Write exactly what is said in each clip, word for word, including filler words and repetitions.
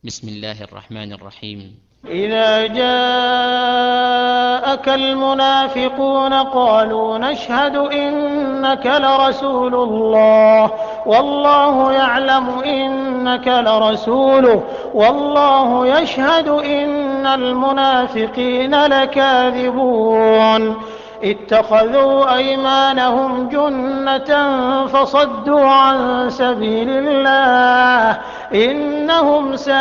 بسم الله الرحمن الرحيم. إذا جاءك المنافقون قالوا نشهد إنك لرسول الله والله يعلم إنك لرسوله والله يشهد إن المنافقين لكاذبون اتخذوا أيمانهم جنة فصدوا عن سبيل الله إنهم ساء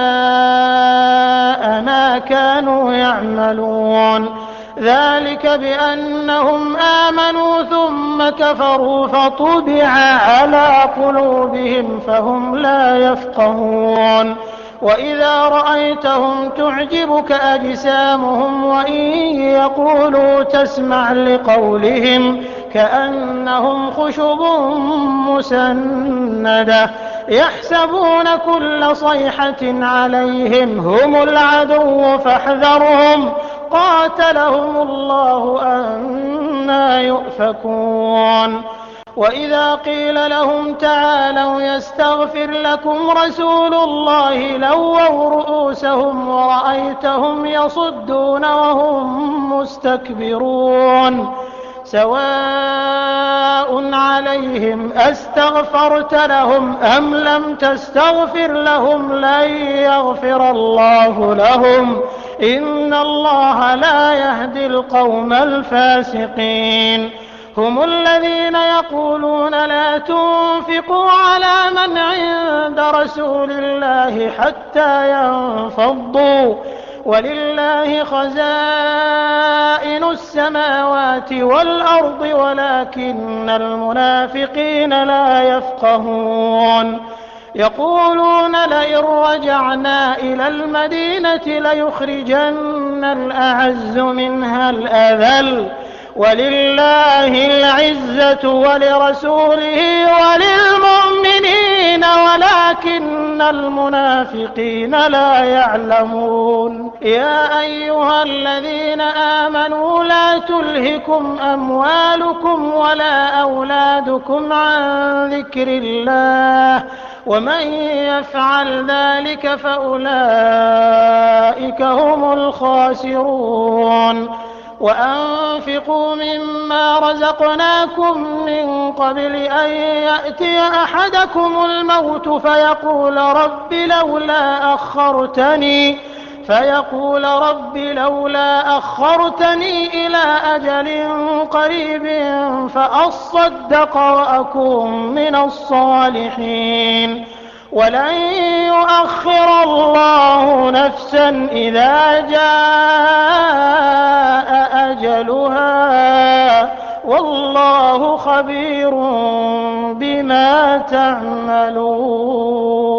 ما كانوا يعملون ذلك بأنهم آمنوا ثم كفروا فطبع على قلوبهم فهم لا يفقهون وإذا رأيتهم تعجبك أجسامهم وإن يقولوا تسمع لقولهم كأنهم خشب مسندة يحسبون كل صيحة عليهم هم العدو فاحذرهم قاتلهم الله أنى يؤفكون وإذا قيل لهم تعالوا يستغفر لكم رسول الله لووا رؤوسهم ورأيتهم يصدون وهم مستكبرون سواء عليهم أستغفرت لهم أم لم تستغفر لهم لن يغفر الله لهم إن الله لا يهدي القوم الفاسقين هم الذين يقولون لا تنفقوا على من عند رسول الله حتى ينفضوا ولله خزائن السماوات والأرض ولكن المنافقين لا يفقهون يقولون لئن رجعنا إلى المدينة ليخرجن الأعز منها الأذل ولله العزة ولرسوله وللمؤمنين ولكن المنافقين لا يعلمون يا أيها الذين آمنوا لا تلهكم أموالكم ولا أولادكم عن ذكر الله ومن يفعل ذلك فأولئك هم الخاسرون وأنفقوا مما رزقناكم من قبل أن يأتي أحدكم الموت فيقول رب لولا أخرتني فيقول رب لولا أخرتني إلى أجل قريب فأصدق وأكون من الصالحين ولن يؤخر الله نفسا إذا جاء أجلها والله خبير بما تعملون.